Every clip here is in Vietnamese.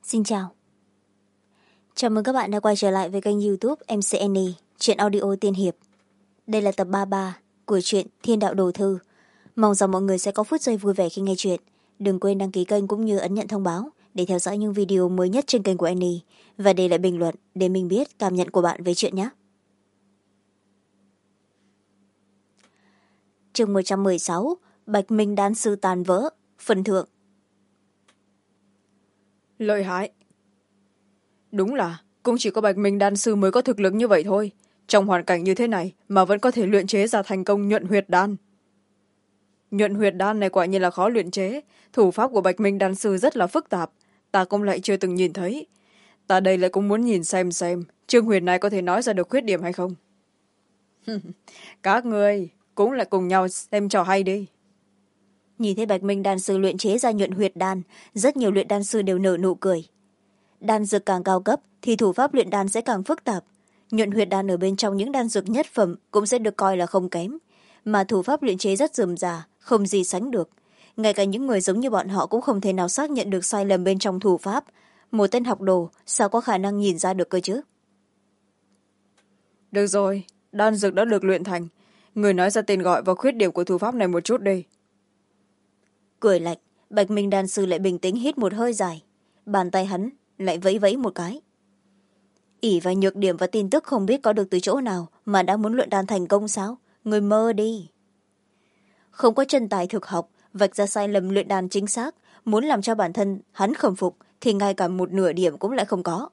Xin chào. Chào mừng các bạn đã quay trở lại với kênh YouTube MCNE, truyện audio tiên hiệp. Đây là tập 33 của truyện Thiên Đạo Đồ Thư. Mong rằng mọi người sẽ có phút giây vui vẻ khi nghe truyện. Đừng quên đăng ký kênh cũng như ấn nhận thông báo để theo dõi những video mới nhất trên kênh của Annie và để lại bình luận để mình biết cảm nhận của bạn về chuyện nhé. Chương 116, Bạch Minh Đan Sư tàn vỡ, phần thượng. Lợi hại. Đúng là cũng chỉ có Bạch Minh Đan Sư mới có thực lực như vậy thôi. Trong hoàn cảnh như thế này mà vẫn có thể luyện chế ra thành công nhuận huyệt đan. Nhuận huyệt đan này quả nhiên là khó luyện chế. Thủ pháp của Bạch Minh Đan Sư rất là phức tạp. Ta cũng lại chưa từng nhìn thấy. Ta đây lại cũng muốn nhìn xem Trương Huyền này có thể nói ra được khuyết điểm hay không. Các người cũng lại cùng nhau xem trò hay đi. Nhìn thấy Bạch Minh Đan Sư luyện chế ra nhuận huyệt đan, rất nhiều luyện đan sư đều nở nụ cười. Đan dược càng cao cấp thì thủ pháp luyện đan sẽ càng phức tạp. Nhuận huyệt đan ở bên trong những đan dược nhất phẩm cũng sẽ được coi là không kém, mà thủ pháp luyện chế rất rườm rà, không gì sánh được. Ngay cả những người giống như bọn họ cũng không thể nào xác nhận được sai lầm bên trong thủ pháp. Một tên học đồ sao có khả năng nhìn ra được cơ chứ? Được rồi, đan dược đã được luyện thành. Người nói ra tên gọi và khuyết điểm của thủ pháp này một chút đi. Cười lạnh, Bạch Minh Đan Sư lại bình tĩnh hít một hơi dài. Bàn tay hắn lại vẫy vẫy một cái. Ỷ và nhược điểm và tin tức không biết có được từ chỗ nào mà đã muốn luyện đan thành công sao? Người mơ đi. Không có chân tài thực học, vạch ra sai lầm luyện đan chính xác, muốn làm cho bản thân hắn khâm phục thì ngay cả một nửa điểm cũng lại không có.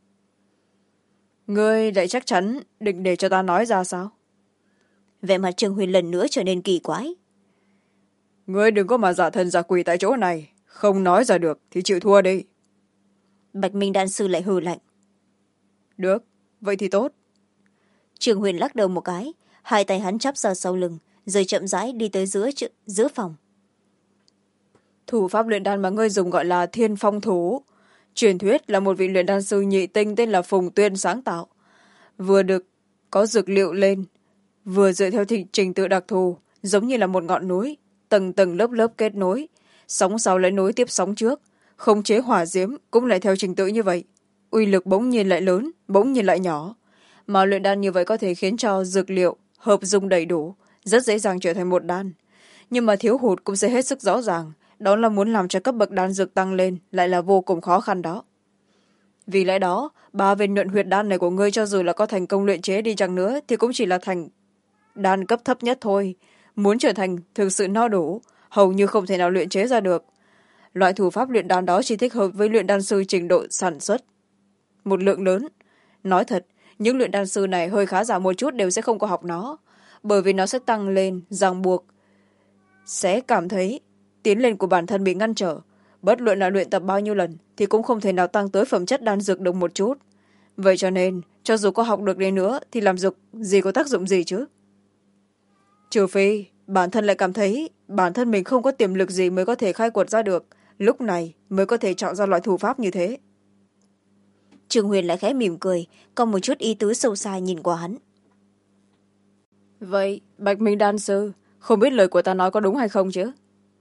Ngươi lại chắc chắn định để cho ta nói ra sao? Vẻ mặt Trương Huyền lần nữa trở nên kỳ quái. Ngươi đừng có mà giả thân giả quỷ tại chỗ này. Không nói ra được thì chịu thua đi. Bạch Minh Đan Sư lại hừ lạnh. Được, vậy thì tốt. Trương Huyền lắc đầu một cái, hai tay hắn chắp ra sau lưng, rồi chậm rãi đi tới giữa phòng. Thủ pháp luyện đan mà ngươi dùng gọi là Thiên Phong Thủ. Truyền thuyết là một vị luyện đan sư nhị tinh tên là Phùng Tuyên sáng tạo. Vừa được có dược liệu lên, vừa dựa theo trình tự đặc thù, giống như là một ngọn núi, tầng tầng lớp lớp kết nối, sóng sau lại nối tiếp sóng trước, khống chế hỏa diễm cũng lại theo trình tự như vậy. Uy lực bỗng nhiên lại lớn, bỗng nhiên lại nhỏ. Mà luyện đan như vậy có thể khiến cho dược liệu hợp dung đầy đủ, rất dễ dàng trở thành một đan. Nhưng mà thiếu hụt cũng sẽ hết sức rõ ràng, đó là muốn làm cho cấp bậc đan dược tăng lên lại là vô cùng khó khăn đó. Vì lẽ đó, 3 viên nhuận huyệt đan này của ngươi cho dù là có thành công luyện chế đi chăng nữa thì cũng chỉ là thành đan cấp thấp nhất thôi. Muốn trở thành thực sự no đủ, hầu như không thể nào luyện chế ra được. Loại thủ pháp luyện đan đó chỉ thích hợp với luyện đan sư trình độ sản xuất một lượng lớn. Nói thật, những luyện đan sư này hơi khá giả một chút đều sẽ không có học nó, bởi vì nó sẽ tăng lên ràng buộc, sẽ cảm thấy tiến lên của bản thân bị ngăn trở. Bất luận là luyện tập bao nhiêu lần thì cũng không thể nào tăng tới phẩm chất đan dược được một chút. Vậy cho nên cho dù có học được đi nữa thì làm dược gì có tác dụng gì chứ? Trừ phi bản thân lại cảm thấy bản thân mình không có tiềm lực gì mới có thể khai quật ra được, lúc này mới có thể chọn ra loại thủ pháp như thế. Trương Huyền lại khẽ mỉm cười, có một chút ý tứ sâu xa nhìn qua hắn. Vậy Bạch Minh Đan Sư, không biết lời của ta nói có đúng hay không chứ?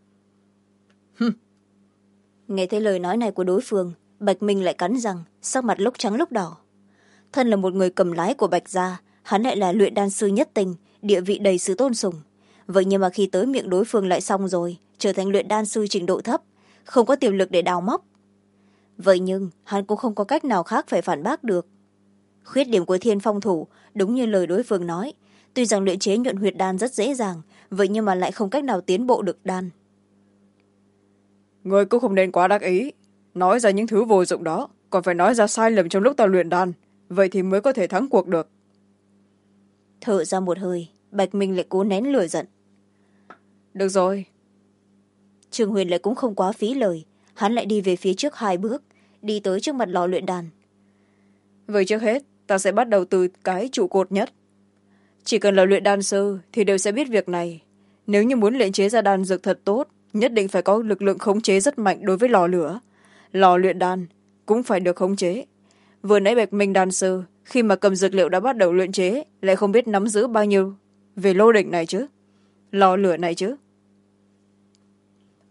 Nghe thấy lời nói này của đối phương, Bạch Minh lại cắn răng, sắc mặt lúc trắng lúc đỏ. Thân là một người cầm lái của Bạch gia, hắn lại là luyện đan sư nhất tinh, địa vị đầy sự tôn sùng. Vậy nhưng mà khi tới miệng đối phương lại xong rồi, trở thành luyện đan sư trình độ thấp, không có tiềm lực để đào móc. Vậy nhưng hắn cũng không có cách nào khác phải phản bác được. Khuyết điểm của Thiên Phong Thủ đúng như lời đối phương nói, tuy rằng luyện chế nhuận huyệt đan rất dễ dàng, vậy nhưng mà lại không cách nào tiến bộ được đan. Ngươi cũng không nên quá đắc ý, nói ra những thứ vô dụng đó, còn phải nói ra sai lầm trong lúc ta luyện đan, vậy thì mới có thể thắng cuộc được. Thở ra một hơi, Bạch Minh lại cố nén lửa giận. Được rồi. Trương Huyền lại cũng không quá phí lời, hắn lại đi về phía trước 2 bước, đi tới trước mặt lò luyện đan. Vậy trước hết ta sẽ bắt đầu từ cái trụ cột nhất. Chỉ cần là luyện đan sư thì đều sẽ biết việc này. Nếu như muốn luyện chế ra đan dược thật tốt, nhất định phải có lực lượng khống chế rất mạnh đối với lò lửa. Lò luyện đan cũng phải được khống chế. Vừa nãy Bạch Minh đan sư khi mà cầm dược liệu đã bắt đầu luyện chế lại không biết nắm giữ bao nhiêu về lô đỉnh này chứ, lò lửa này chứ.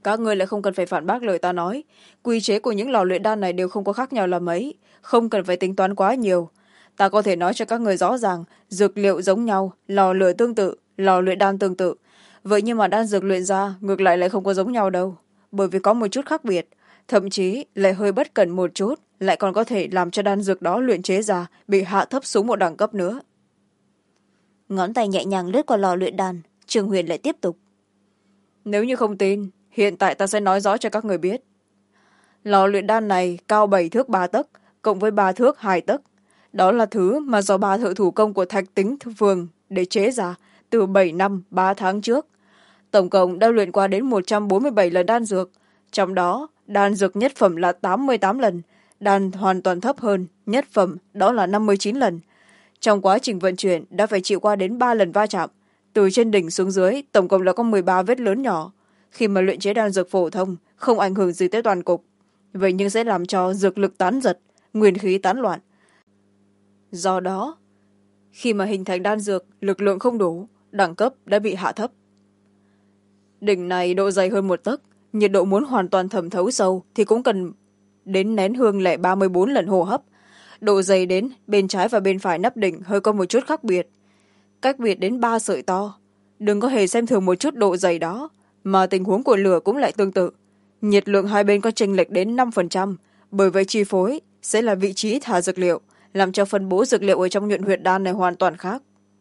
các ngươi lại không cần phải phản bác lời ta nói. Quy chế của những lò luyện đan này đều không có khác nhau là mấy, không cần phải tính toán quá nhiều. Ta có thể nói cho các người rõ ràng, dược liệu giống nhau, lò lửa tương tự, lò luyện đan tương tự. Vậy nhưng mà đan dược luyện ra ngược lại không có giống nhau đâu, bởi vì có một chút khác biệt, thậm chí lại hơi bất cẩn một chút, lại còn có thể làm cho đan dược đó luyện chế ra bị hạ thấp xuống một đẳng cấp nữa. Ngón tay nhẹ nhàng lướt qua lò luyện đan, Trường Huyền lại tiếp tục. Nếu như không tin, hiện tại ta sẽ nói rõ cho các người biết. Lò luyện đan này cao 7 thước 3 tấc, cộng với 3 thước 2 tấc. Đó là thứ mà do 3 thợ thủ công của Thạch Tính Phường để chế ra từ 7 năm 3 tháng trước. Tổng cộng đã luyện qua đến 147 lần đan dược. Trong đó, đan dược nhất phẩm là 88 lần, đan hoàn toàn thấp hơn, nhất phẩm đó là 59 lần. Trong quá trình vận chuyển đã phải chịu qua đến 3 lần va chạm. Từ trên đỉnh xuống dưới, tổng cộng là có 13 vết lớn nhỏ. Khi mà luyện chế đan dược phổ thông, không ảnh hưởng gì tới toàn cục. Vậy nhưng sẽ làm cho dược lực tán giật, nguyên khí tán loạn. Do đó, khi mà hình thành đan dược, lực lượng không đủ, đẳng cấp đã bị hạ thấp. Đỉnh này độ dày hơn 1 tấc, nhiệt độ muốn hoàn toàn thẩm thấu sâu thì cũng cần đến nén hương lẻ 34 lần hô hấp. Độ dày đến bên trái và bên phải nắp đỉnh hơi có một chút khác biệt. Cách biệt đến 3 sợi to. Đừng có hề xem thường một chút độ dày đó, mà tình huống của lửa cũng lại tương tự. Nhiệt lượng hai bên có chênh lệch đến 5%, bởi vậy chi phối sẽ là vị trí thả dược liệu, làm cho phân bố dược liệu ở trong nhuận huyệt đan này hoàn toàn khác.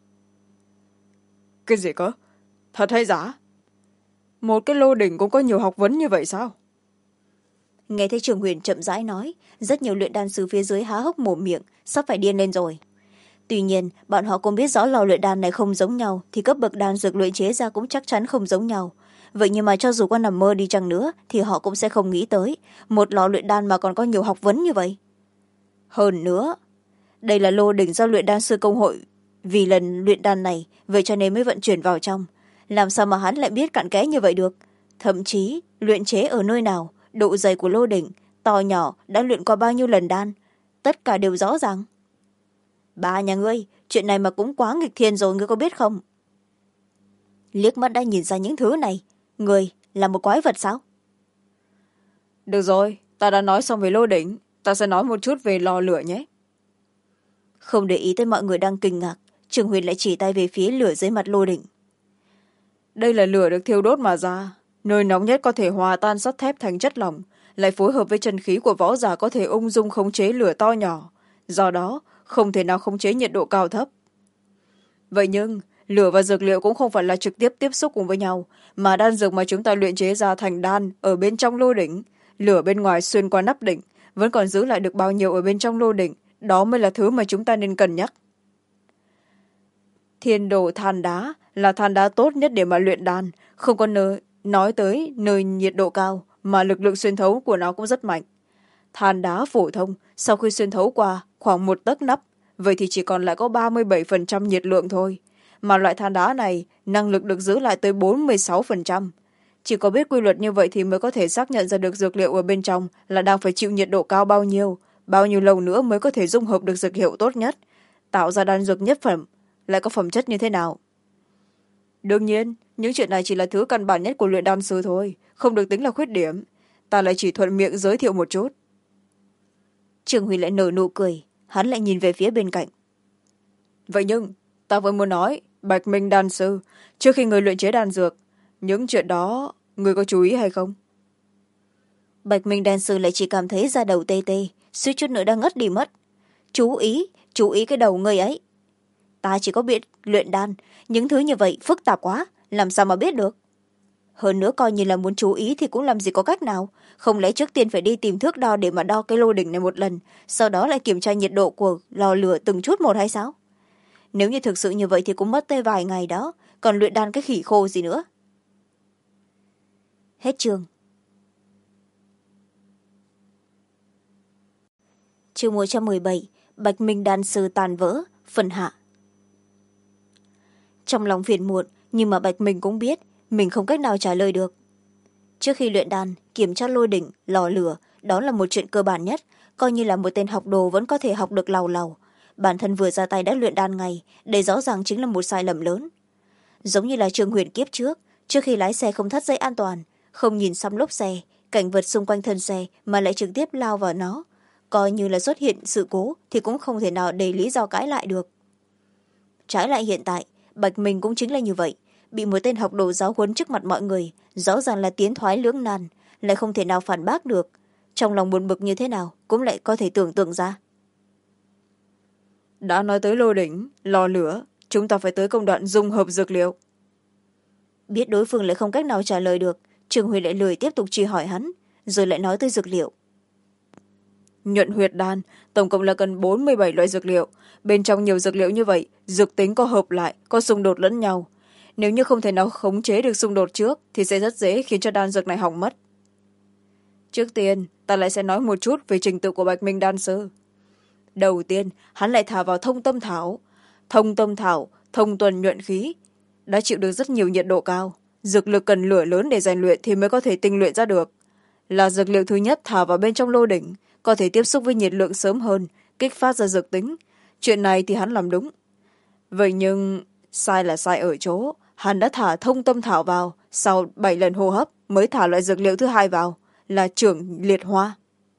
Cái gì cơ? Thật hay giả? Một cái lô đỉnh cũng có nhiều học vấn như vậy sao? Nghe thấy Trường Huyền chậm rãi nói, rất nhiều luyện đan sư phía dưới há hốc mồm miệng, sắp phải điên lên rồi. Tuy nhiên, bọn họ cũng biết rõ lò luyện đan này không giống nhau, thì cấp bậc đan dược luyện chế ra cũng chắc chắn không giống nhau. Vậy nhưng mà cho dù có nằm mơ đi chăng nữa, thì họ cũng sẽ không nghĩ tới, một lò luyện đan mà còn có nhiều học vấn như vậy. Hơn nữa, đây là lô đỉnh do luyện đan sư công hội vì lần luyện đan này, vậy cho nên mới vận chuyển vào trong. Làm sao mà hắn lại biết cặn kẽ như vậy được? Thậm chí, luyện chế ở nơi nào, độ dày của lô đỉnh, to nhỏ đã luyện qua bao nhiêu lần đan, tất cả đều rõ ràng. Bà nhà ngươi, chuyện này mà cũng quá nghịch thiên rồi, ngươi có biết không? Liếc mắt đã nhìn ra những thứ này, ngươi là một quái vật sao? Được rồi, ta đã nói xong về lô đỉnh, ta sẽ nói một chút về lò lửa nhé. Không để ý tới mọi người đang kinh ngạc, Trường Huyền lại chỉ tay về phía lửa dưới mặt lô đỉnh. Đây là lửa được thiêu đốt mà ra, nơi nóng nhất có thể hòa tan sắt thép thành chất lỏng, lại phối hợp với chân khí của võ giả có thể ung dung khống chế lửa to nhỏ, do đó không thể nào khống chế nhiệt độ cao thấp. Vậy nhưng lửa và dược liệu cũng không phải là trực tiếp tiếp xúc cùng với nhau, mà đan dược mà chúng ta luyện chế ra thành đan ở bên trong lô đỉnh, lửa bên ngoài xuyên qua nắp đỉnh vẫn còn giữ lại được bao nhiêu ở bên trong lô đỉnh, đó mới là thứ mà chúng ta nên cân nhắc. Thiên đồ than đá là than đá tốt nhất để mà luyện đan, không có nói tới nơi nhiệt độ cao mà lực lượng xuyên thấu của nó cũng rất mạnh. Than đá phổ thông sau khi xuyên thấu qua khoảng 1 tấc nắp, vậy thì chỉ còn lại có 37% nhiệt lượng thôi, mà loại than đá này năng lực được giữ lại tới 46%. Chỉ có biết quy luật như vậy thì mới có thể xác nhận ra được dược liệu ở bên trong là đang phải chịu nhiệt độ cao bao nhiêu lâu nữa mới có thể dung hợp được dược hiệu tốt nhất, tạo ra đan dược nhất phẩm, lại có phẩm chất như thế nào. Đương nhiên, những chuyện này chỉ là thứ căn bản nhất của luyện đan sư thôi, không được tính là khuyết điểm. Ta lại chỉ thuận miệng giới thiệu một chút. Trường Huy lại nở nụ cười, hắn lại nhìn về phía bên cạnh. Vậy nhưng, ta vẫn muốn nói, Bạch Minh đan sư, trước khi người luyện chế đan dược, những chuyện đó, người có chú ý hay không? Bạch Minh đan sư lại chỉ cảm thấy da đầu tê tê, suýt chút nữa đang ngất đi mất. Chú ý cái đầu người ấy. Ta chỉ có biết luyện đan, những thứ như vậy phức tạp quá, làm sao mà biết được. Hơn nữa coi như là muốn chú ý thì cũng làm gì có cách nào, không lẽ trước tiên phải đi tìm thước đo để mà đo cái lô đỉnh này một lần, sau đó lại kiểm tra nhiệt độ của lò lửa từng chút một hay sao? Nếu như thực sự như vậy thì cũng mất tới vài ngày đó, còn luyện đan cái khỉ khô gì nữa. Hết chương. Chương 117, Bạch Minh đan sư tàn vỡ, phần hạ. Trong lòng phiền muộn, nhưng mà Bạch Minh cũng biết mình không cách nào trả lời được. Trước khi luyện đan, kiểm tra lôi đỉnh, lò lửa, đó là một chuyện cơ bản nhất, coi như là một tên học đồ vẫn có thể học được làu làu. Bản thân vừa ra tay đã luyện đan ngay, đây rõ ràng chính là một sai lầm lớn. Giống như là Trương Huyền kiếp trước khi lái xe không thắt dây an toàn, không nhìn xăm lốp xe cảnh vật xung quanh thân xe mà lại trực tiếp lao vào nó. Coi như là xuất hiện sự cố thì cũng không thể nào để lý do cãi lại được. Trái lại hiện tại Bạch Minh cũng chính là như vậy, bị một tên học đồ giáo huấn trước mặt mọi người, rõ ràng là tiến thoái lưỡng nan, lại không thể nào phản bác được. Trong lòng buồn bực như thế nào cũng lại có thể tưởng tượng ra. Đã nói tới lô đỉnh lò lửa, chúng ta phải tới công đoạn dung hợp dược liệu. Biết đối phương lại không cách nào trả lời được, Trường Huy lại lười tiếp tục truy hỏi hắn, rồi lại nói tới dược liệu. Nhuận huyệt đan tổng cộng là cần 47 loại dược liệu. Bên trong nhiều dược liệu như vậy, dược tính có hợp lại, có xung đột lẫn nhau. Nếu như không thể nào khống chế được xung đột trước thì sẽ rất dễ khiến cho đan dược này hỏng mất. Trước tiên ta lại sẽ nói một chút về trình tự của Bạch Minh đan sư. Đầu tiên hắn lại thả vào thông tâm thảo. Thông tâm thảo thông tuần nhuận khí, đã chịu được rất nhiều nhiệt độ cao, dược lực cần lửa lớn để rèn luyện thì mới có thể tinh luyện ra được. Là dược liệu thứ nhất thả vào bên trong lô đỉnh, có thể tiếp xúc với nhiệt lượng sớm hơn, kích phát ra dược tính. Chuyện này thì hắn làm đúng. Vậy nhưng sai là sai ở chỗ hắn đã thả thông tâm thảo vào, sau 7 lần hô hấp mới thả loại dược liệu thứ hai vào, là trưởng liệt hoa.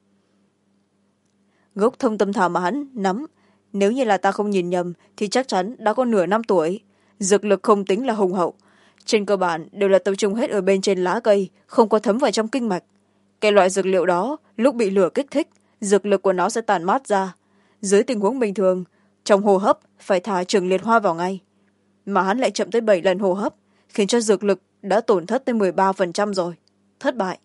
Gốc thông tâm thảo mà hắn nắm, nếu như là ta không nhìn nhầm thì chắc chắn đã có nửa năm tuổi. Dược lực không tính là hùng hậu, trên cơ bản đều là tập trung hết ở bên trên lá cây, không có thấm vào trong kinh mạch. Cái loại dược liệu đó lúc bị lửa kích thích, dược lực của nó sẽ tản mát ra. Dưới tình huống bình thường, trong hô hấp phải thả trưởng liệt hoa vào ngay, mà hắn lại chậm tới 7 lần hô hấp, khiến cho dược lực đã tổn thất tới 13% rồi. Thất bại.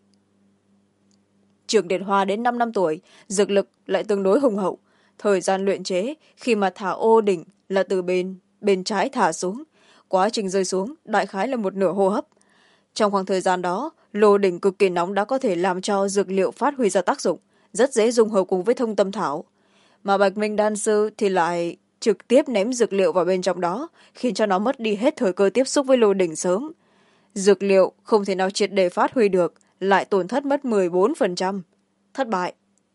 Trưởng liệt hoa đến 5 năm tuổi, dược lực lại tương đối hùng hậu. Thời gian luyện chế khi mà thả ô đỉnh là từ bên trái thả xuống, quá trình rơi xuống đại khái là một nửa hô hấp. Trong khoảng thời gian đó, lô đỉnh cực kỳ nóng đã có thể làm cho dược liệu phát huy ra tác dụng, rất dễ dung hợp cùng với thông tâm thảo. Mà Bạch Minh đan sư thì lại trực tiếp ném dược liệu vào bên trong đó, khiến cho nó mất đi hết thời cơ tiếp xúc với lô đỉnh sớm. Dược liệu không thể nào triệt để phát huy được, lại tổn thất mất 14%. Thất bại.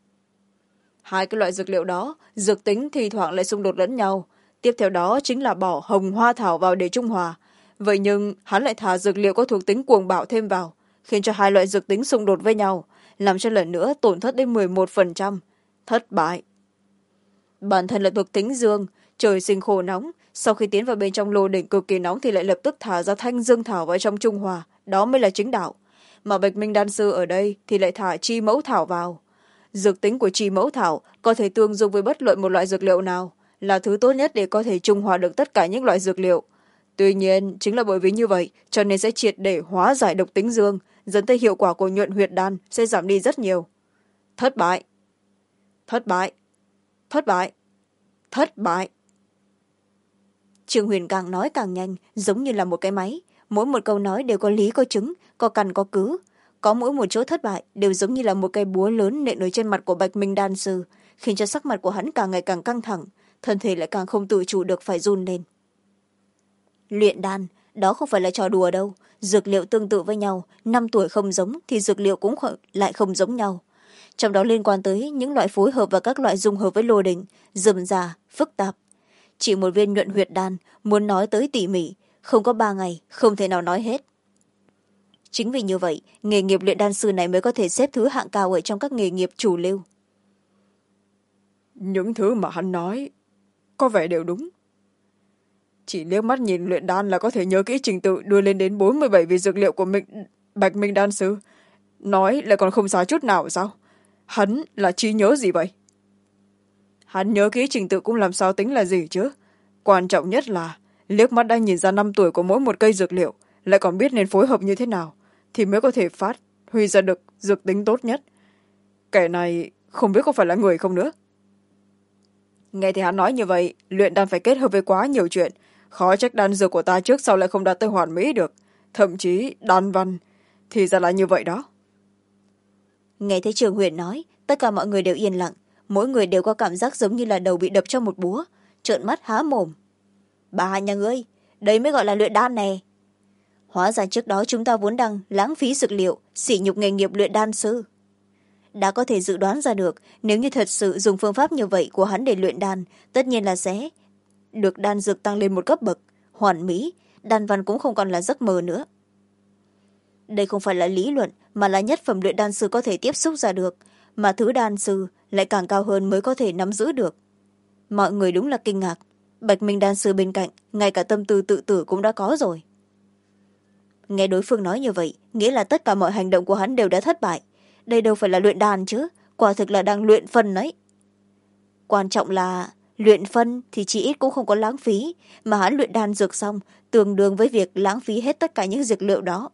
Hai cái loại dược liệu đó, dược tính thì thoảng lại xung đột lẫn nhau. Tiếp theo đó chính là bỏ hồng hoa thảo vào để trung hòa. Vậy nhưng hắn lại thả dược liệu có thuộc tính cuồng bạo thêm vào, khiến cho hai loại dược tính xung đột với nhau, làm cho lần nữa tổn thất đến 11%. Thất bại. Bản thân là thuộc tính dương, trời sinh khô nóng, sau khi tiến vào bên trong lô đỉnh cực kỳ nóng thì lại lập tức thả ra thanh dương thảo vào trong trung hòa, đó mới là chính đạo. Mà Bạch Minh đan sư ở đây thì lại thả chi mẫu thảo vào. Dược tính của chi mẫu thảo có thể tương dung với bất luận một loại dược liệu nào, là thứ tốt nhất để có thể trung hòa được tất cả những loại dược liệu. Tuy nhiên chính là bởi vì như vậy cho nên sẽ triệt để hóa giải độc tính dương, dẫn tới hiệu quả của nhuận huyệt đan sẽ giảm đi rất nhiều. Thất bại. Thất bại. Thất bại. Thất bại. Trương Huyền càng nói càng nhanh, giống như là một cái máy, mỗi một câu nói đều có lý có chứng, có căn có cứ. Có mỗi một chỗ thất bại đều giống như là một cây búa lớn nện ở trên mặt của Bạch Minh đan sư, khiến cho sắc mặt của hắn càng ngày càng căng thẳng, thân thể lại càng không tự chủ được phải run lên. Luyện đan, đó không phải là trò đùa đâu. Dược liệu tương tự với nhau, 5 tuổi không giống thì dược liệu cũng lại không giống nhau. Trong đó liên quan tới những loại phối hợp và các loại dung hợp với lô đỉnh, rườm rà, phức tạp. Chỉ một viên nhuận huyệt đan, muốn nói tới tỉ mỉ, không có 3 ngày, không thể nào nói hết. Chính vì như vậy, nghề nghiệp luyện đan sư này mới có thể xếp thứ hạng cao ở trong các nghề nghiệp chủ lưu. Những thứ mà hắn nói có vẻ đều đúng. Chỉ liếc mắt nhìn luyện đan là có thể nhớ kỹ trình tự đưa lên đến 47 vị dược liệu của Bạch Minh đan sư. Nói lại còn không sai chút nào sao? Hắn là trí nhớ gì vậy? Hắn nhớ kỹ trình tự cũng làm sao tính là gì chứ? Quan trọng nhất là liếc mắt đã nhìn ra 5 tuổi của mỗi một cây dược liệu, lại còn biết nên phối hợp như thế nào thì mới có thể phát huy ra được dược tính tốt nhất. Kẻ này không biết có phải là người không nữa. Nghe thì hắn nói như vậy, luyện đan phải kết hợp với quá nhiều chuyện, khó trách đan dược của ta trước sau lại không đạt tới hoàn mỹ được, thậm chí đan văn thì ra là như vậy đó. Nghe thấy Trường Huyền nói, tất cả mọi người đều yên lặng, mỗi người đều có cảm giác giống như là đầu bị đập cho một búa, trợn mắt há mồm. Bà nhà ngươi, đây mới gọi là luyện đan nè. Hóa ra trước đó chúng ta vốn đang lãng phí dược liệu, sỉ nhục nghề nghiệp luyện đan sư. Đã có thể dự đoán ra được, nếu như thật sự dùng phương pháp như vậy của hắn để luyện đan, tất nhiên là sẽ được đan dược tăng lên một cấp bậc, hoàn mỹ, đan văn cũng không còn là giấc mơ nữa. đây không phải là lý luận mà là nhất phẩm luyện đan sư có thể tiếp xúc ra được, mà thứ đan sư lại càng cao hơn mới có thể nắm giữ được. Mọi người đúng là kinh ngạc. Bạch Minh đan sư bên cạnh ngay cả tâm tư tự tử cũng đã có rồi. Nghe đối phương nói như vậy nghĩa là tất cả mọi hành động của hắn đều đã thất bại. Đây đâu phải là luyện đan chứ, quả thực là đang luyện phân đấy. Quan trọng là luyện phân thì chỉ ít cũng không có lãng phí, mà hắn luyện đan dược xong tương đương với việc lãng phí hết tất cả những dược liệu đó.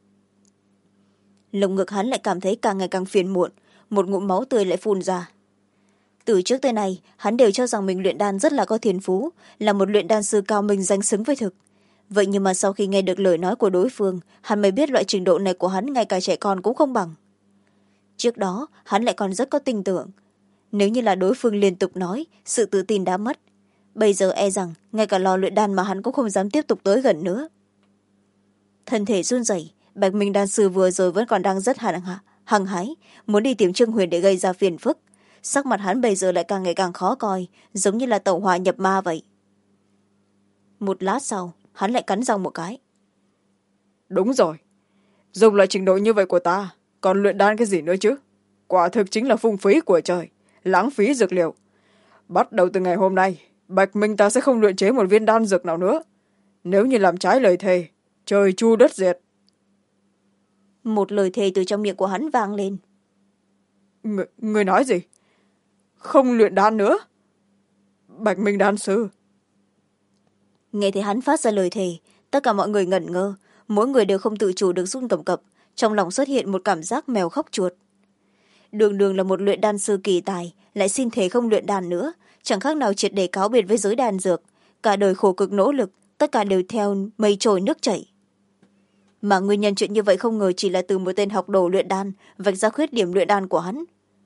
Lồng ngực hắn lại cảm thấy càng ngày càng phiền muộn, một ngụm máu tươi lại phun ra. Từ trước tới nay hắn đều cho rằng mình luyện đan rất là có thiên phú, là một luyện đan sư cao minh danh xứng với thực. Vậy nhưng mà sau khi nghe được lời nói của đối phương, hắn mới biết loại trình độ này của hắn ngay cả trẻ con cũng không bằng. Trước đó hắn lại còn rất có tin tưởng, nếu như là đối phương liên tục nói, sự tự tin đã mất. Bây giờ e rằng ngay cả lò luyện đan mà hắn cũng không dám tiếp tục tới gần nữa. Thân thể run rẩy, Bạch Minh đan sư vừa rồi vẫn còn đang rất hăng hái, muốn đi tìm Trương Huyền để gây ra phiền phức. Sắc mặt hắn bây giờ lại càng ngày càng khó coi, giống như là tẩu hỏa nhập ma vậy. Một lát sau hắn lại cắn răng một cái. Đúng rồi, dùng loại trình độ như vậy của ta còn luyện đan cái gì nữa chứ? Quả thực chính là phung phí của trời, lãng phí dược liệu. Bắt đầu từ ngày hôm nay Bạch Minh ta sẽ không luyện chế một viên đan dược nào nữa. Nếu như làm trái lời thề, trời chu đất diệt. Một lời thề từ trong miệng của hắn vang lên. Người nói gì? Không luyện đan nữa? Bạch Minh đan sư. Nghe thấy hắn phát ra lời thề, tất cả mọi người ngẩn ngơ, mỗi người đều không tự chủ được run cầm cập, trong lòng xuất hiện một cảm giác mèo khóc chuột. Đường đường là một luyện đan sư kỳ tài, lại xin thề không luyện đan nữa, chẳng khác nào triệt để cáo biệt với giới đan dược. Cả đời khổ cực nỗ lực, tất cả đều theo mây trôi nước chảy. Mà nguyên nhân chuyện như vậy không ngờ chỉ là từ một tên học đồ luyện đan vạch ra khuyết điểm luyện đan của hắn.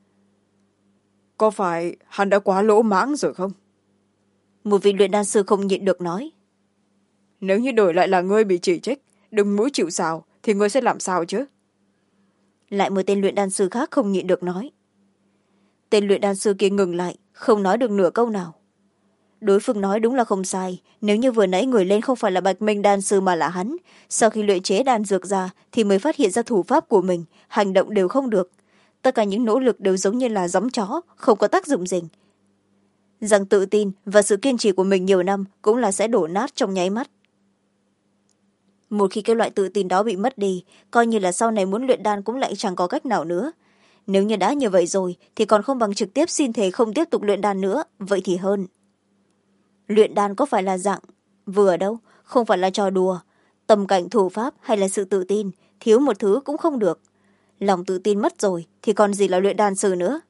Có phải hắn đã quá lỗ mãng rồi không? Một vị luyện đan sư không nhịn được nói. Nếu như đổi lại là ngươi bị chỉ trích, đừng mũi chịu sào, thì ngươi sẽ làm sao chứ? Lại một tên luyện đan sư khác không nhịn được nói. Tên luyện đan sư kia ngừng lại, không nói được nửa câu nào. Đối phương nói đúng là không sai, nếu như vừa nãy người lên không phải là Bạch Minh đan sư mà là hắn, sau khi luyện chế đan dược ra thì mới phát hiện ra thủ pháp của mình, hành động đều không được. Tất cả những nỗ lực đều giống như là gióng chó, không có tác dụng gì. Rằng tự tin và sự kiên trì của mình nhiều năm cũng là sẽ đổ nát trong nháy mắt. Một khi cái loại tự tin đó bị mất đi, coi như là sau này muốn luyện đan cũng lại chẳng có cách nào nữa. Nếu như đã như vậy rồi thì còn không bằng trực tiếp xin thề không tiếp tục luyện đan nữa, vậy thì hơn. Luyện đan có phải là dạng vừa đâu, không phải là trò đùa. Tầm cảnh thủ pháp hay là sự tự tin, thiếu một thứ cũng không được. Lòng tự tin mất rồi thì còn gì là luyện đan sư nữa.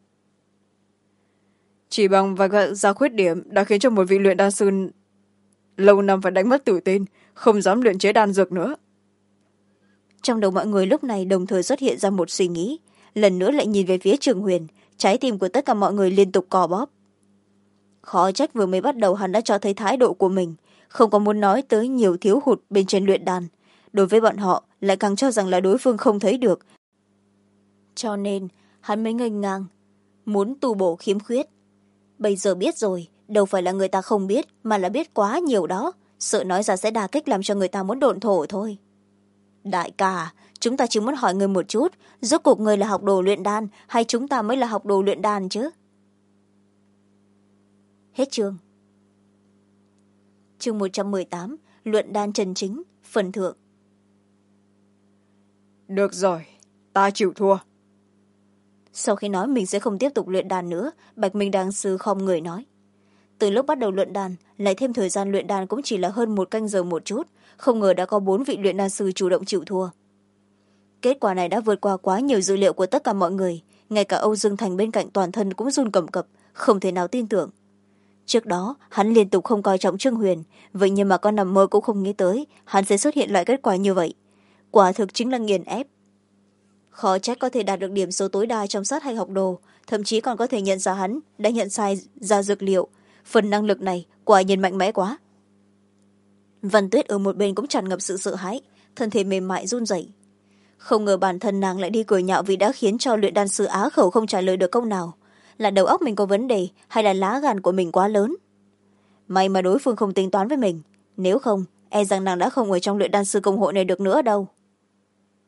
Chỉ bằng vạch ra khuyết điểm đã khiến cho một vị luyện đan sư lâu năm phải đánh mất tự tin, không dám luyện chế đan dược nữa. Trong đầu mọi người lúc này đồng thời xuất hiện ra một suy nghĩ, lần nữa lại nhìn về phía Trường Huyền, trái tim của tất cả mọi người liên tục co bóp. Khó trách vừa mới bắt đầu hắn đã cho thấy thái độ của mình, không có muốn nói tới nhiều thiếu hụt bên trên luyện đan. Đối với bọn họ lại càng cho rằng là đối phương không thấy được. Cho nên hắn mới nghênh ngang, muốn tu bổ khiếm khuyết. Bây giờ biết rồi, đâu phải là người ta không biết, mà là biết quá nhiều đó. Sợ nói ra sẽ đả kích làm cho người ta muốn độn thổ thôi. Đại ca, chúng ta chỉ muốn hỏi người một chút, rốt cuộc người là học đồ luyện đan hay chúng ta mới là học đồ luyện đan chứ? Hết chương. Chương 118, Luận đan chân chính, phần thượng. Được rồi, ta chịu thua. Sau khi nói mình sẽ không tiếp tục luyện đan nữa, Bạch Minh đan sư không người nói. Từ lúc bắt đầu luyện đan, lại thêm thời gian luyện đan cũng chỉ là hơn 1 canh giờ một chút, không ngờ đã có 4 vị luyện đan sư chủ động chịu thua. Kết quả này đã vượt qua quá nhiều dữ liệu của tất cả mọi người, ngay cả Âu Dương Thành bên cạnh toàn thân cũng run cầm cập, không thể nào tin tưởng. Trước đó hắn liên tục không coi trọng Trương Huyền, vậy nhưng mà con nằm mơ cũng không nghĩ tới hắn sẽ xuất hiện loại kết quả như vậy. Quả thực chính là nghiền ép. Khó trách có thể đạt được điểm số tối đa trong sát hay học đồ, thậm chí còn có thể nhận ra hắn đã nhận sai ra dược liệu. Phần năng lực này quả nhiên mạnh mẽ quá. Văn Tuyết ở một bên cũng tràn ngập sự sợ hãi, thân thể mềm mại run rẩy. Không ngờ bản thân nàng lại đi cười nhạo vì đã khiến cho luyện đan sư á khẩu không trả lời được câu nào. Là đầu óc mình có vấn đề hay là lá gan của mình quá lớn? May mà đối phương không tính toán với mình, nếu không e rằng nàng đã không ở trong luyện đan sư công hội này được nữa đâu.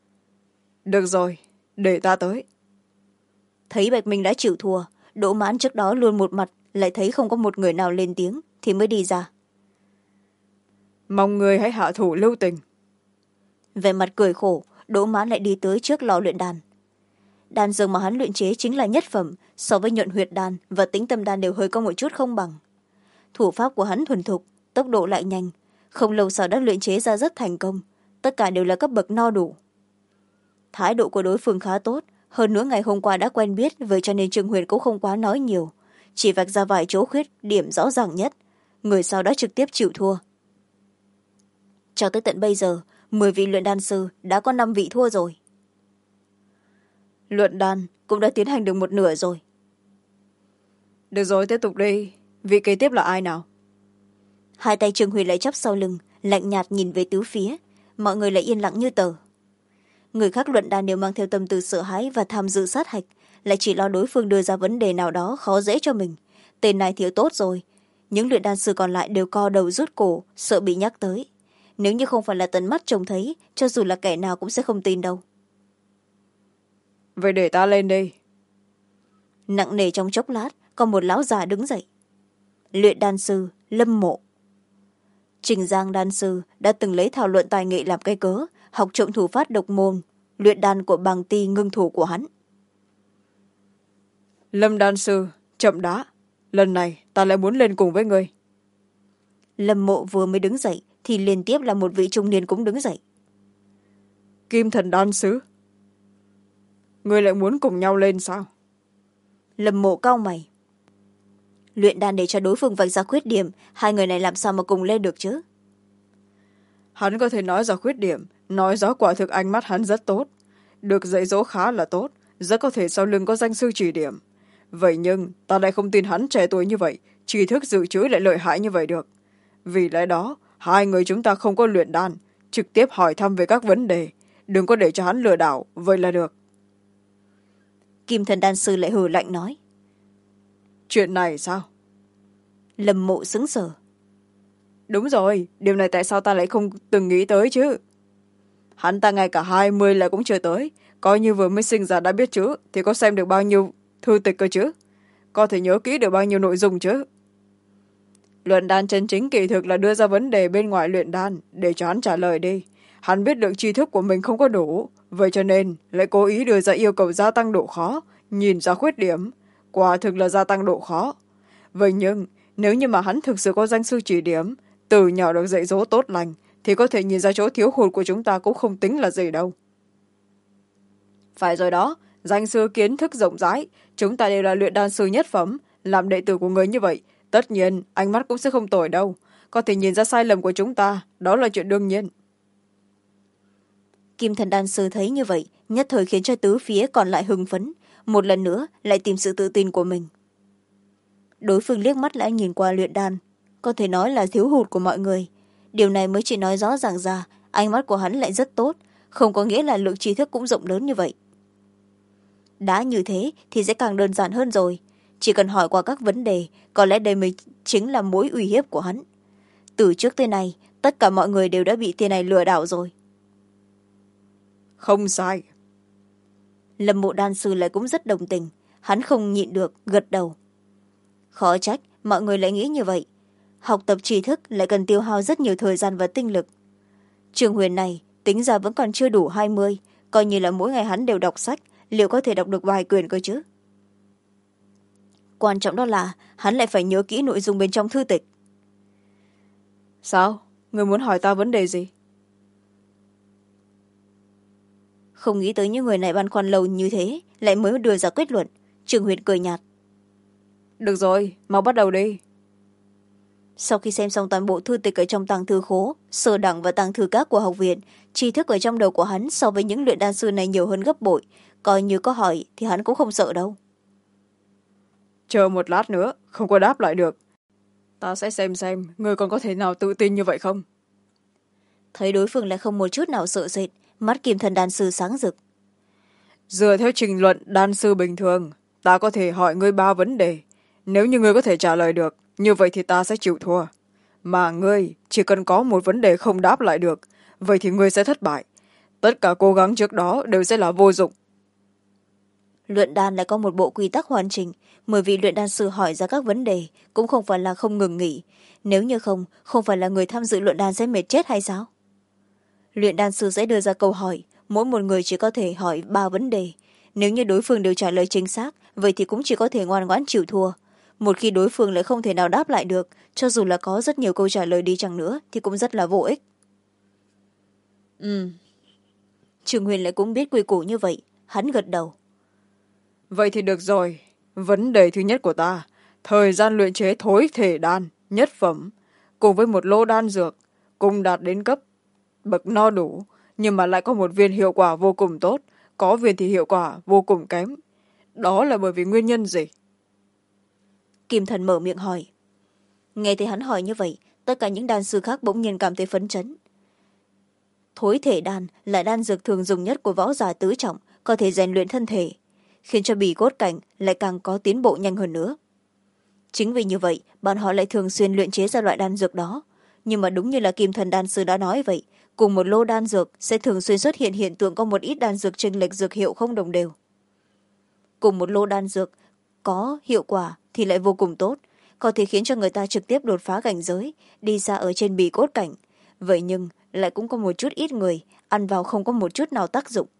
được rồi, để ta tới. Thấy Bạch Minh đã chịu thua, Đỗ Mãn trước đó luôn một mặt lại thấy không có một người nào lên tiếng thì mới đi ra. Mong người hãy hạ thủ lưu tình. Vẻ mặt cười khổ, Đỗ Mãn lại đi tới trước lò luyện đan. Đan dược mà hắn luyện chế chính là nhất phẩm, so với nhuận huyệt đan và tĩnh tâm đan đều hơi có một chút không bằng. Thủ pháp của hắn thuần thục, tốc độ lại nhanh, không lâu sau đã luyện chế ra rất thành công, tất cả đều là cấp bậc no đủ. Thái độ của đối phương khá tốt, hơn nữa ngày hôm qua đã quen biết, vậy cho nên Trương Huyền cũng không quá nói nhiều, chỉ vạch ra vài chỗ khuyết điểm rõ ràng nhất, người sau đã trực tiếp chịu thua. Cho tới tận bây giờ 10 vị luyện đan sư đã có 5 vị thua rồi. Luyện đan cũng đã tiến hành được một nửa rồi. Được rồi, tiếp tục đi. Vị kế tiếp là ai nào? Hai tay Trương Huyền lại chắp sau lưng, lạnh nhạt nhìn về tứ phía, mọi người lại yên lặng như tờ. Người khác luận đan đều mang theo tâm tư sợ hãi và tham dự sát hạch, lại chỉ lo đối phương đưa ra vấn đề nào đó khó dễ cho mình. Tên này thì tốt rồi, những luyện đan sư còn lại đều co đầu rút cổ, sợ bị nhắc tới. Nếu như không phải là tận mắt trông thấy, cho dù là kẻ nào cũng sẽ không tin đâu. Vậy để ta lên đi. Nặng nề trong chốc lát, còn một lão già đứng dậy. Luyện đan sư Lâm Mộ. Trình Giang đan sư đã từng lấy thảo luận tài nghệ làm cây cớ, học trộm thủ pháp độc môn luyện đan của Bàng Ti ngưng thủ của hắn. Lâm đan sư, chậm đã. Lần này ta lại muốn lên cùng với ngươi. Lâm Mộ vừa mới đứng dậy thì liên tiếp là một vị trung niên cũng đứng dậy. Kim thần đan sứ, ngươi lại muốn cùng nhau lên sao? Lâm Mộ cau mày. Luyện đan để cho đối phương vạch ra khuyết điểm, hai người này làm sao mà cùng lên được chứ? Hắn có thể nói ra khuyết điểm, nói rõ quả thực ánh mắt hắn rất tốt, được dạy dỗ khá là tốt, rất có thể sau lưng có danh sư chỉ điểm. Vậy nhưng ta lại không tin hắn trẻ tuổi như vậy, tri thức dự trữ lại lợi hại như vậy được. Vì lẽ đó hai người chúng ta không có luyện đan, trực tiếp hỏi thăm về các vấn đề, đừng có để cho hắn lừa đảo, vậy là được. Kim thần đan sư lại hừ lạnh nói. Chuyện này sao? Lâm Mộ sững sờ. Đúng rồi, điều này tại sao ta lại không từng nghĩ tới chứ? Hắn ta ngay cả 20 lại cũng chưa tới, coi như vừa mới sinh ra đã biết chữ thì có xem được bao nhiêu thư tịch cơ chứ, có thể nhớ kỹ được bao nhiêu nội dung chứ. Luyện đan chân chính kỳ thực là đưa ra vấn đề bên ngoài luyện đan để cho hắn trả lời đi. Hắn biết được tri thức của mình không có đủ, vậy cho nên lại cố ý đưa ra yêu cầu gia tăng độ khó, nhìn ra khuyết điểm, quả thực là gia tăng độ khó. Vậy nhưng nếu như mà hắn thực sự có danh sư chỉ điểm, từ nhỏ được dạy dỗ tốt lành, thì có thể nhìn ra chỗ thiếu hụt của chúng ta cũng không tính là gì đâu. Phải rồi đó, danh sư kiến thức rộng rãi, chúng ta đều là luyện đan sư nhất phẩm, làm đệ tử của người như vậy, tất nhiên ánh mắt cũng sẽ không tồi đâu, có thể nhìn ra sai lầm của chúng ta, đó là chuyện đương nhiên. Kim thần đan sư thấy như vậy, nhất thời khiến cho tứ phía còn lại hưng phấn, một lần nữa lại tìm sự tự tin của mình. Đối phương liếc mắt lại nhìn qua luyện đan, có thể nói là thiếu hụt của mọi người. Điều này mới chỉ nói rõ ràng ra, ánh mắt của hắn lại rất tốt, không có nghĩa là lượng tri thức cũng rộng lớn như vậy. Đã như thế thì sẽ càng đơn giản hơn rồi, chỉ cần hỏi qua các vấn đề, có lẽ đây mới chính là mối uy hiếp của hắn. Từ trước tới nay, tất cả mọi người đều đã bị tên này lừa đảo rồi. Không sai. Lâm Mộ đan sư lại cũng rất đồng tình, hắn không nhịn được, gật đầu. Khó trách mọi người lại nghĩ như vậy, học tập tri thức lại cần tiêu hao rất nhiều thời gian và tinh lực. Trường Huyền này tính ra vẫn còn chưa đủ 20, coi như là mỗi ngày hắn đều đọc sách, liệu có thể đọc được vài quyển cơ chứ? Quan trọng đó là hắn lại phải nhớ kỹ nội dung bên trong thư tịch. Sao? Người muốn hỏi ta vấn đề gì? Không nghĩ tới những người này băn khoăn lâu như thế, lại mới đưa ra kết luận. Trường Huyền cười nhạt. Được rồi, mau bắt đầu đi. Sau khi xem xong toàn bộ thư tịch ở trong tàng thư khố, sơ đẳng và tàng thư các của học viện, tri thức ở trong đầu của hắn so với những luyện đan sư này nhiều hơn gấp bội, coi như có hỏi thì hắn cũng không sợ đâu. Chờ một lát nữa, không có đáp lại được. Ta sẽ xem người còn có thể nào tự tin như vậy không? Thấy đối phương lại không một chút nào sợ sệt, mắt Kim thần đan sư sáng rực. Dựa theo trình luận đan sư bình thường, ta có thể hỏi ngươi 3 vấn đề. Nếu như ngươi có thể trả lời được, như vậy thì ta sẽ chịu thua. Mà ngươi chỉ cần có một vấn đề không đáp lại được, vậy thì ngươi sẽ thất bại. tất cả cố gắng trước đó đều sẽ là vô dụng. Luyện đan lại có một bộ quy tắc hoàn chỉnh, bởi vì luyện đan sư hỏi ra các vấn đề cũng không phải là không ngừng nghỉ. Nếu như không phải là người tham dự luyện đan sẽ mệt chết hay sao? Luyện đan sư sẽ đưa ra câu hỏi, mỗi một người chỉ có thể hỏi 3 vấn đề. Nếu như đối phương đều trả lời chính xác, vậy thì cũng chỉ có thể ngoan ngoãn chịu thua. Một khi đối phương lại không thể nào đáp lại được, cho dù là có rất nhiều câu trả lời đi chăng nữa thì cũng rất là vô ích. Trường Huyền lại cũng biết quy củ như vậy, hắn gật đầu. Vậy thì được rồi. Vấn đề thứ nhất của ta, thời gian luyện chế thối thể đan nhất phẩm cùng với một lô đan dược cùng đạt đến cấp bậc no đủ, nhưng mà lại có một viên hiệu quả vô cùng tốt, có viên thì hiệu quả vô cùng kém. Đó là bởi vì nguyên nhân gì? Kim Thần mở miệng hỏi. Nghe thấy hắn hỏi như vậy, tất cả những đan sư khác bỗng nhiên cảm thấy phấn chấn. Thối thể đan là đan dược thường dùng nhất của võ giả tứ trọng, có thể rèn luyện thân thể, khiến cho bì cốt cảnh lại càng có tiến bộ nhanh hơn nữa. Chính vì như vậy, bọn họ lại thường xuyên luyện chế ra loại đan dược đó. Nhưng mà đúng như là Kim Thần đan sư đã nói vậy, cùng một lô đan dược sẽ thường xuyên xuất hiện hiện tượng có một ít đan dược chênh lệch dược hiệu không đồng đều. Cùng một lô đan dược có hiệu quả thì lại vô cùng tốt, có thể khiến cho người ta trực tiếp đột phá cảnh giới, đi xa ở trên bì cốt cảnh. Vậy nhưng lại cũng có một chút ít người ăn vào không có một chút nào tác dụng.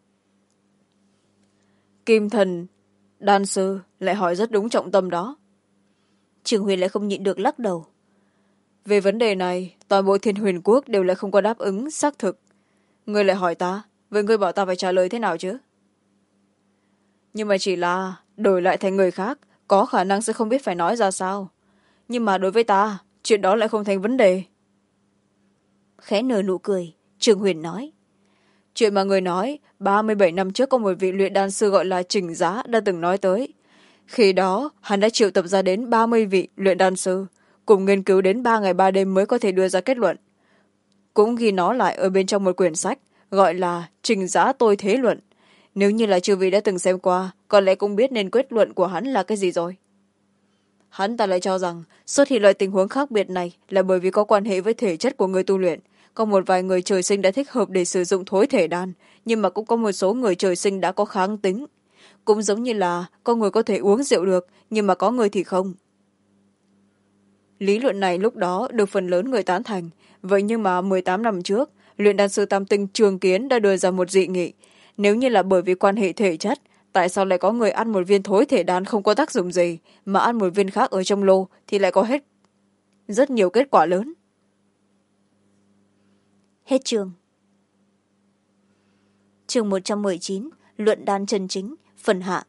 Kim Thần đan sư lại hỏi rất đúng trọng tâm đó. Trường Huyền lại không nhịn được lắc đầu. Về vấn đề này, toàn bộ Thiên Huyền Quốc đều lại không có đáp ứng xác thực. Ngươi lại hỏi ta, vậy ngươi bảo ta phải trả lời thế nào chứ? Nhưng mà chỉ là đổi lại thành người khác, có khả năng sẽ không biết phải nói ra sao. Nhưng mà đối với ta, chuyện đó lại không thành vấn đề. Khẽ nở nụ cười, Trường Huyền nói. Chuyện mà người nói, 37 năm trước có một vị luyện đan sư gọi là Trình Giá đã từng nói tới. Khi đó, hắn đã triệu tập ra đến 30 vị luyện đan sư, cùng nghiên cứu đến 3 ngày 3 đêm mới có thể đưa ra kết luận. Cũng ghi nó lại ở bên trong một quyển sách, gọi là Trình Giá Tôi Thế Luận. Nếu như là chư vị đã từng xem qua, có lẽ cũng biết nên kết luận của hắn là cái gì rồi. Hắn ta lại cho rằng xuất hiện loại tình huống khác biệt này là bởi vì có quan hệ với thể chất của người tu luyện. Có một vài người trời sinh đã thích hợp để sử dụng thối thể đan, nhưng mà cũng có một số người trời sinh đã có kháng tính. Cũng giống như là có người có thể uống rượu được, nhưng mà có người thì không. Lý luận này lúc đó được phần lớn người tán thành. Vậy nhưng mà 18 năm trước, luyện đan sư Tam Tinh Trường Kiến đã đưa ra một dị nghị. Nếu như là bởi vì quan hệ thể chất, tại sao lại có người ăn một viên thối thể đan không có tác dụng gì, mà ăn một viên khác ở trong lô thì lại có hết rất nhiều kết quả lớn? Hết chương. Chương 119, luận đan chân chính, phần hạ.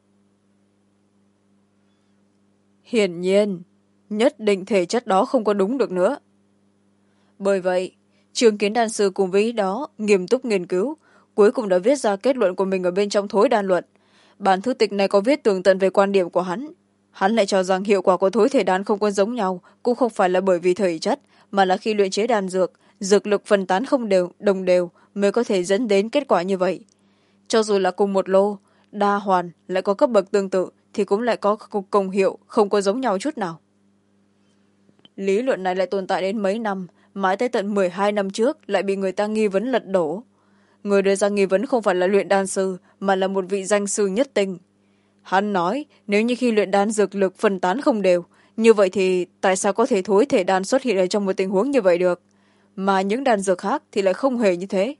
Hiển nhiên, nhất định thể chất đó không có đúng được nữa. Bởi vậy, Trường Kiến đan sư cùng với đó nghiêm túc nghiên cứu, cuối cùng đã viết ra kết luận của mình ở bên trong thối đan luận. Bản thư tịch này có viết tường tận về quan điểm của hắn. Hắn lại cho rằng hiệu quả của thối thể đan không có giống nhau, cũng không phải là bởi vì thể chất, mà là khi luyện chế đan dược, dược lực phân tán không đồng đều mới có thể dẫn đến kết quả như vậy. Cho dù là cùng một lô, đa hoàn lại có cấp bậc tương tự thì cũng lại có công hiệu không có giống nhau chút nào. Lý luận này lại tồn tại đến mấy năm, mãi tới tận 12 năm trước lại bị người ta nghi vấn lật đổ. Người đưa ra nghi vấn không phải là luyện đan sư, mà là một vị danh sư nhất tinh. Hắn nói, nếu như khi luyện đan dược lực phân tán không đều, như vậy thì tại sao có thể thối thể đan xuất hiện ở trong một tình huống như vậy được? Mà những đan dược khác thì lại không hề như thế.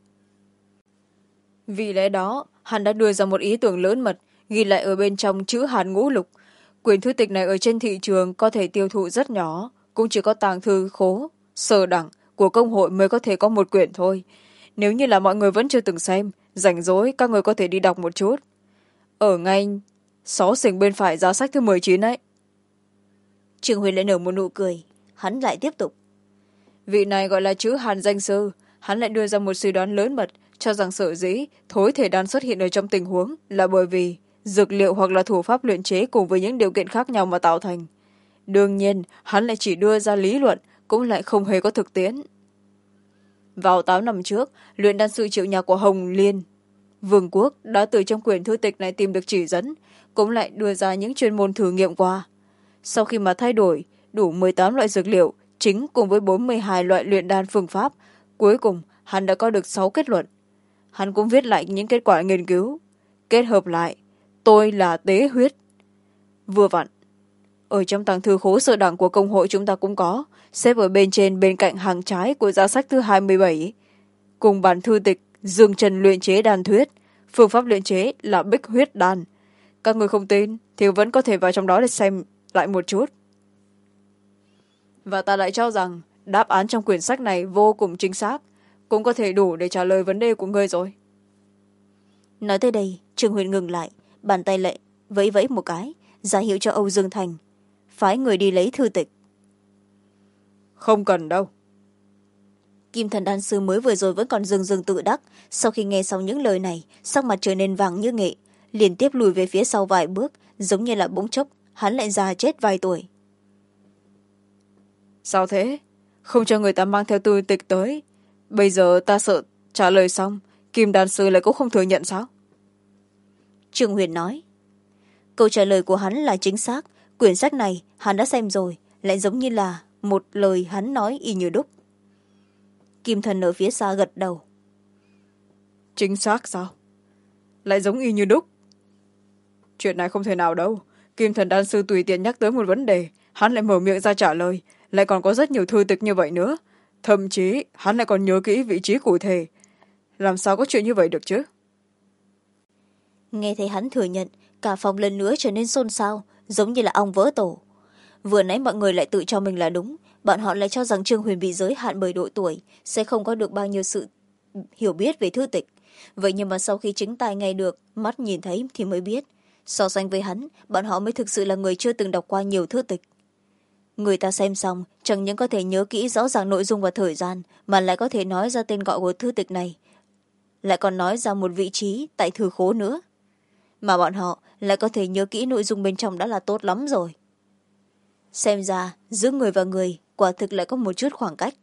Vì lẽ đó, hắn đã đưa ra một ý tưởng lớn mật, ghi lại ở bên trong chữ Hàn Ngũ Lục. Quyển thư tịch này ở trên thị trường có thể tiêu thụ rất nhỏ, cũng chỉ có tàng thư khố, sơ đẳng của công hội mới có thể có một quyển thôi. Nếu như là mọi người vẫn chưa từng xem, rảnh rỗi các người có thể đi đọc một chút. Ở ngay xó xỉnh bên phải giá sách thứ 19 ấy. Trường Huyền lại nở một nụ cười, hắn lại tiếp tục. Vị này gọi là chữ Hàn danh sư, hắn lại đưa ra một suy đoán lớn mật, cho rằng sở dĩ thối thể đan xuất hiện ở trong tình huống là bởi vì dược liệu hoặc là thủ pháp luyện chế cùng với những điều kiện khác nhau mà tạo thành. Đương nhiên, hắn lại chỉ đưa ra lý luận, cũng lại không hề có thực tiễn. Vào 8 năm trước, luyện đan sư Triệu Nhạc của Hồng Liên Vương quốc đã từ trong quyển thư tịch này tìm được chỉ dẫn, cũng lại đưa ra những chuyên môn thử nghiệm qua. Sau khi mà thay đổi đủ 18 loại dược liệu chính cùng với 42 loại luyện đan phương pháp, cuối cùng hắn đã có được 6 kết luận. hắn cũng viết lại những kết quả nghiên cứu, kết hợp lại tôi là tế huyết. Vừa vặn ở trong tàng thư khố sơ đẳng của công hội chúng ta cũng có, xếp ở bên trên bên cạnh hàng trái của giá sách thứ 27, cùng bản thư tịch dương trần luyện chế đan thuyết, phương pháp luyện chế là bích huyết đan. Các người không tin thì vẫn có thể vào trong đó để xem lại một chút. Và ta lại cho rằng đáp án trong quyển sách này vô cùng chính xác, cũng có thể đủ để trả lời vấn đề của ngươi rồi. Nói tới đây, Trương Huyền ngừng lại, bàn tay lại vẫy vẫy một cái, ra hiệu cho Âu Dương Thành phái người đi lấy thư tịch. Không cần đâu. Kim Thần đan sư mới vừa rồi vẫn còn dưng dưng tự đắc, sau khi nghe xong những lời này, sắc mặt trở nên vàng như nghệ, liên tiếp lùi về phía sau vài bước, giống như là bỗng chốc hắn lại già chết vài tuổi. Sao thế? Không cho người ta mang theo thư tịch tới. Bây giờ ta sợ trả lời xong, Kim đan sư lại cũng không thừa nhận sao? Trương Huyền nói. Câu trả lời của hắn là chính xác, quyển sách này hắn đã xem rồi, lại giống như là một lời hắn nói y như đúc. Kim Thần ở phía xa gật đầu. Chính xác sao? Lại giống y như đúc? Chuyện này không thể nào đâu. Kim Thần đan sư tùy tiện nhắc tới một vấn đề, hắn lại mở miệng ra trả lời, lại còn có rất nhiều thư tịch như vậy nữa. Thậm chí hắn lại còn nhớ kỹ vị trí cụ thể. Làm sao có chuyện như vậy được chứ? Nghe thấy hắn thừa nhận, cả phòng lần nữa trở nên xôn xao, giống như là ong vỡ tổ. Vừa nãy mọi người lại tự cho mình là đúng, bọn họ lại cho rằng Trương Huyền bị giới hạn bởi độ tuổi, sẽ không có được bao nhiêu sự hiểu biết về thư tịch. Vậy nhưng mà sau khi chính tai nghe được, mắt nhìn thấy thì mới biết, so sánh với hắn, bọn họ mới thực sự là người chưa từng đọc qua nhiều thư tịch. Người ta xem xong, chẳng những có thể nhớ kỹ rõ ràng nội dung và thời gian, mà lại có thể nói ra tên gọi của thư tịch này, lại còn nói ra một vị trí tại thư khố nữa. Mà bọn họ lại có thể nhớ kỹ nội dung bên trong đã là tốt lắm rồi. Xem ra, giữa người và người, quả thực lại có một chút khoảng cách.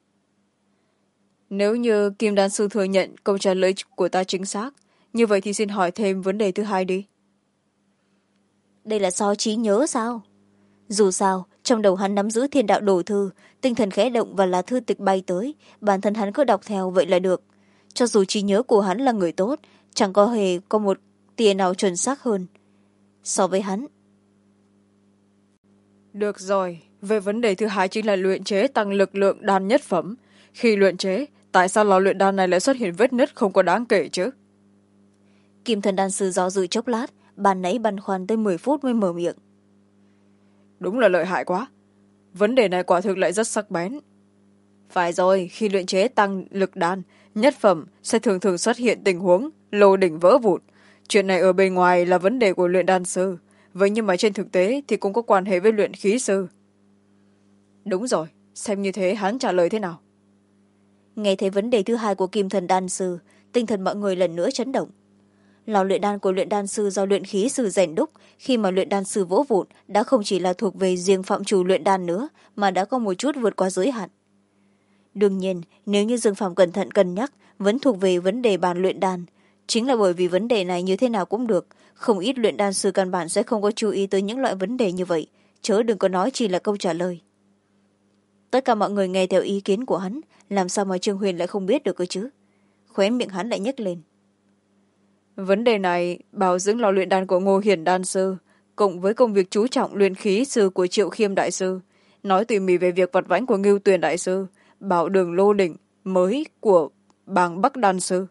Nếu như Kim đan sư thừa nhận câu trả lời của ta chính xác, như vậy thì xin hỏi thêm vấn đề thứ hai đi. Đây là so trí nhớ sao? Dù sao, trong đầu hắn nắm giữ thiên đạo đồ thư, tinh thần khẽ động và là thư tịch bay tới, bản thân hắn cứ đọc theo vậy là được. Cho dù trí nhớ của hắn là người tốt, chẳng có hề có một tia nào chuẩn xác hơn so với hắn. Được rồi, về vấn đề thứ hai chính là luyện chế tăng lực lượng đan nhất phẩm. Khi luyện chế, tại sao lò luyện đan này lại xuất hiện vết nứt không có đáng kể chứ? Kim Thần đan sư do dự chốc lát, bàn nãy băn khoăn tới 10 phút mới mở miệng. Đúng là lợi hại quá. Vấn đề này quả thực lại rất sắc bén. Phải rồi, khi luyện chế tăng lực đan nhất phẩm sẽ thường thường xuất hiện tình huống lô đỉnh vỡ vụn. Chuyện này ở bên ngoài là vấn đề của luyện đan sư, vậy nhưng mà trên thực tế thì cũng có quan hệ với luyện khí sư. Đúng rồi, xem như thế hắn trả lời thế nào? Nghe thấy vấn đề thứ hai của Kim Thần đan sư, tinh thần mọi người lần nữa chấn động. Lò luyện đan của luyện đan sư do luyện khí sư rèn đúc, khi mà luyện đan sư vỡ vụn đã không chỉ là thuộc về riêng phạm trù luyện đan nữa, mà đã có một chút vượt qua giới hạn. Đương nhiên, nếu như Dương Phàm cẩn thận cân nhắc, vẫn thuộc về vấn đề bàn luyện đan. Chính là bởi vì vấn đề này như thế nào cũng được, không ít luyện đan sư căn bản sẽ không có chú ý tới những loại vấn đề như vậy, chớ đừng có nói chỉ là câu trả lời. Tất cả mọi người nghe theo ý kiến của hắn, làm sao mà Trương Huyền lại không biết được cơ chứ? Khóe miệng hắn lại nhếch lên. Vấn đề này bảo dưỡng lò luyện đan của Ngô Hiển đan sư, cộng với công việc chú trọng luyện khí sư của Triệu Khiêm đại sư, nói tỉ mỉ về việc vặt vãnh của Ngưu Tuyền đại sư, bảo đường lô đỉnh mới của Bàng Bắc đan sư.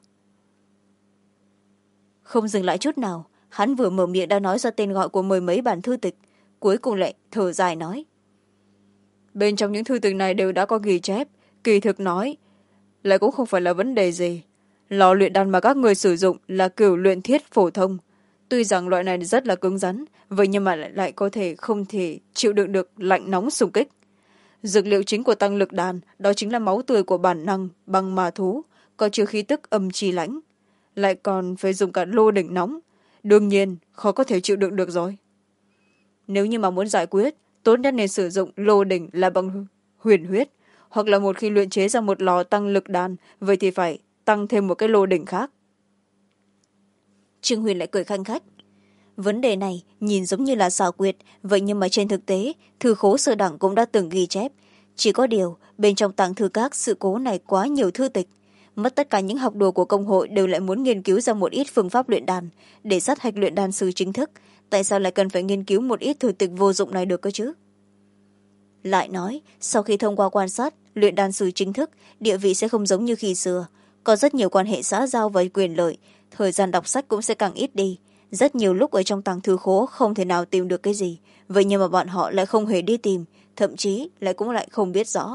Không dừng lại chút nào, hắn vừa mở miệng đã nói ra tên gọi của mười mấy bản thư tịch, cuối cùng lại thở dài nói. Bên trong những thư tịch này đều đã có ghi chép, kỳ thực nói lại cũng không phải là vấn đề gì. Lò luyện đan mà các người sử dụng là kiểu luyện thiết phổ thông. Tuy rằng loại này rất là cứng rắn, vậy nhưng mà lại có thể không thể chịu đựng được lạnh nóng xung kích. Dược liệu chính của tăng lực đan đó chính là máu tươi của bản năng băng ma thú, có chứa khí tức âm chi lãnh. Lại còn phải dùng cả lô đỉnh nóng. Đương nhiên, khó có thể chịu đựng được rồi. Nếu như mà muốn giải quyết, tốt nhất nên sử dụng lô đỉnh là bằng huyền huyết, hoặc là một khi luyện chế ra một lò tăng lực đan, vậy thì phải tăng thêm một cái lô đỉnh khác. Trương Huyền lại cười khanh khách. Vấn đề này nhìn giống như là xảo quyệt, vậy nhưng mà trên thực tế, thư khố sơ đẳng cũng đã từng ghi chép. Chỉ có điều, bên trong tàng thư các sự cố này quá nhiều thư tịch. mất tất cả những học đồ của công hội đều lại muốn nghiên cứu ra một ít phương pháp luyện đan để sát hạch luyện đan sư chính thức. Tại sao lại cần phải nghiên cứu một ít thư tịch vô dụng này được cơ chứ? Lại nói, sau khi thông qua quan sát luyện đan sư chính thức, địa vị sẽ không giống như khi xưa. Có rất nhiều quan hệ xã giao và quyền lợi, thời gian đọc sách cũng sẽ càng ít đi. Rất nhiều lúc ở trong tàng thư khố không thể nào tìm được cái gì, vậy nhưng mà bọn họ lại không hề đi tìm, thậm chí cũng lại không biết rõ.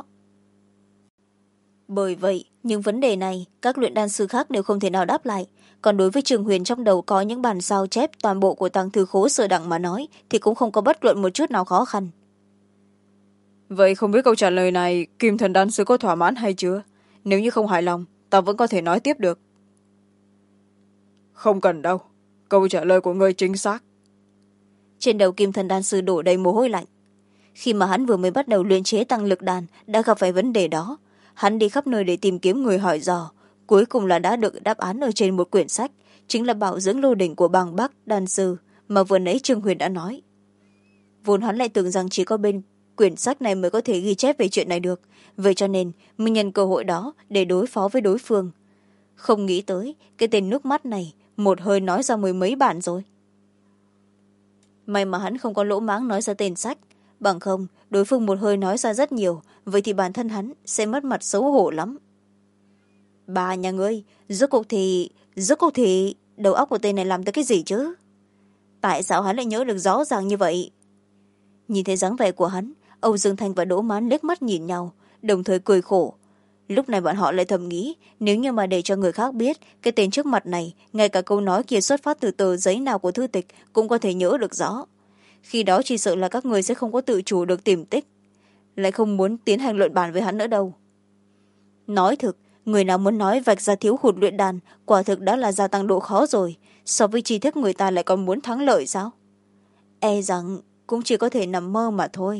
Bởi vậy, những vấn đề này các luyện đan sư khác đều không thể nào đáp lại. Còn đối với Trường Huyền trong đầu có những bản sao chép toàn bộ của tàng thư khố Sở Đặng mà nói thì cũng không có bất luận một chút nào khó khăn. Vậy không biết câu trả lời này Kim Thần đan sư có thỏa mãn hay chưa? Nếu như không hài lòng, ta vẫn có thể nói tiếp được. Không cần đâu, câu trả lời của ngươi chính xác. Trên đầu Kim Thần đan sư đổ đầy mồ hôi lạnh. Khi mà hắn vừa mới bắt đầu luyện chế tăng lực đan đã gặp phải vấn đề đó. Hắn đi khắp nơi để tìm kiếm người hỏi dò, cuối cùng là đã được đáp án ở trên một quyển sách, chính là bảo dưỡng lô đỉnh của bàng Bắc đan sư mà vừa nãy Trương Huyền đã nói. Vốn hắn lại tưởng rằng chỉ có bên quyển sách này mới có thể ghi chép về chuyện này được, vậy cho nên mình nhân cơ hội đó để đối phó với đối phương. Không nghĩ tới cái tên nước mắt này một hơi nói ra mười mấy bản rồi. May mà hắn không có lỗ mãng nói ra tên sách, bằng không đối phương một hơi nói ra rất nhiều, vậy thì bản thân hắn sẽ mất mặt xấu hổ lắm. Bà nhà ngươi, rốt cuộc thì đầu óc của tên này làm tới cái gì chứ? Tại sao hắn lại nhớ được rõ ràng như vậy? Nhìn thấy dáng vẻ của hắn, Âu Dương Thanh và Đỗ Mán liếc mắt nhìn nhau, đồng thời cười khổ. Lúc này bọn họ lại thầm nghĩ, nếu như mà để cho người khác biết cái tên trước mặt này, ngay cả câu nói kia xuất phát từ tờ giấy nào của thư tịch cũng có thể nhớ được rõ. Khi đó chỉ sợ là các người sẽ không có tự chủ được tìm tích, lại không muốn tiến hành luận bàn với hắn nữa đâu. Nói thực, người nào muốn nói vạch ra thiếu hụt luyện đàn quả thực đã là gia tăng độ khó rồi, so với tri thức người ta lại còn muốn thắng lợi sao? E rằng cũng chỉ có thể nằm mơ mà thôi.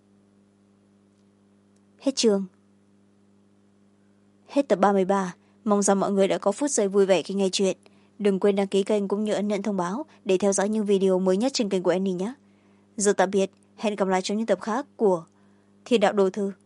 Hết chương. Hết tập 33. Mong rằng mọi người đã có phút giây vui vẻ khi nghe chuyện. Đừng quên đăng ký kênh cũng như ấn nhận thông báo để theo dõi những video mới nhất trên kênh của Annie nhé. Giờ tạm biệt, hẹn gặp lại trong những tập khác của Thiên Đạo Đồ Thư.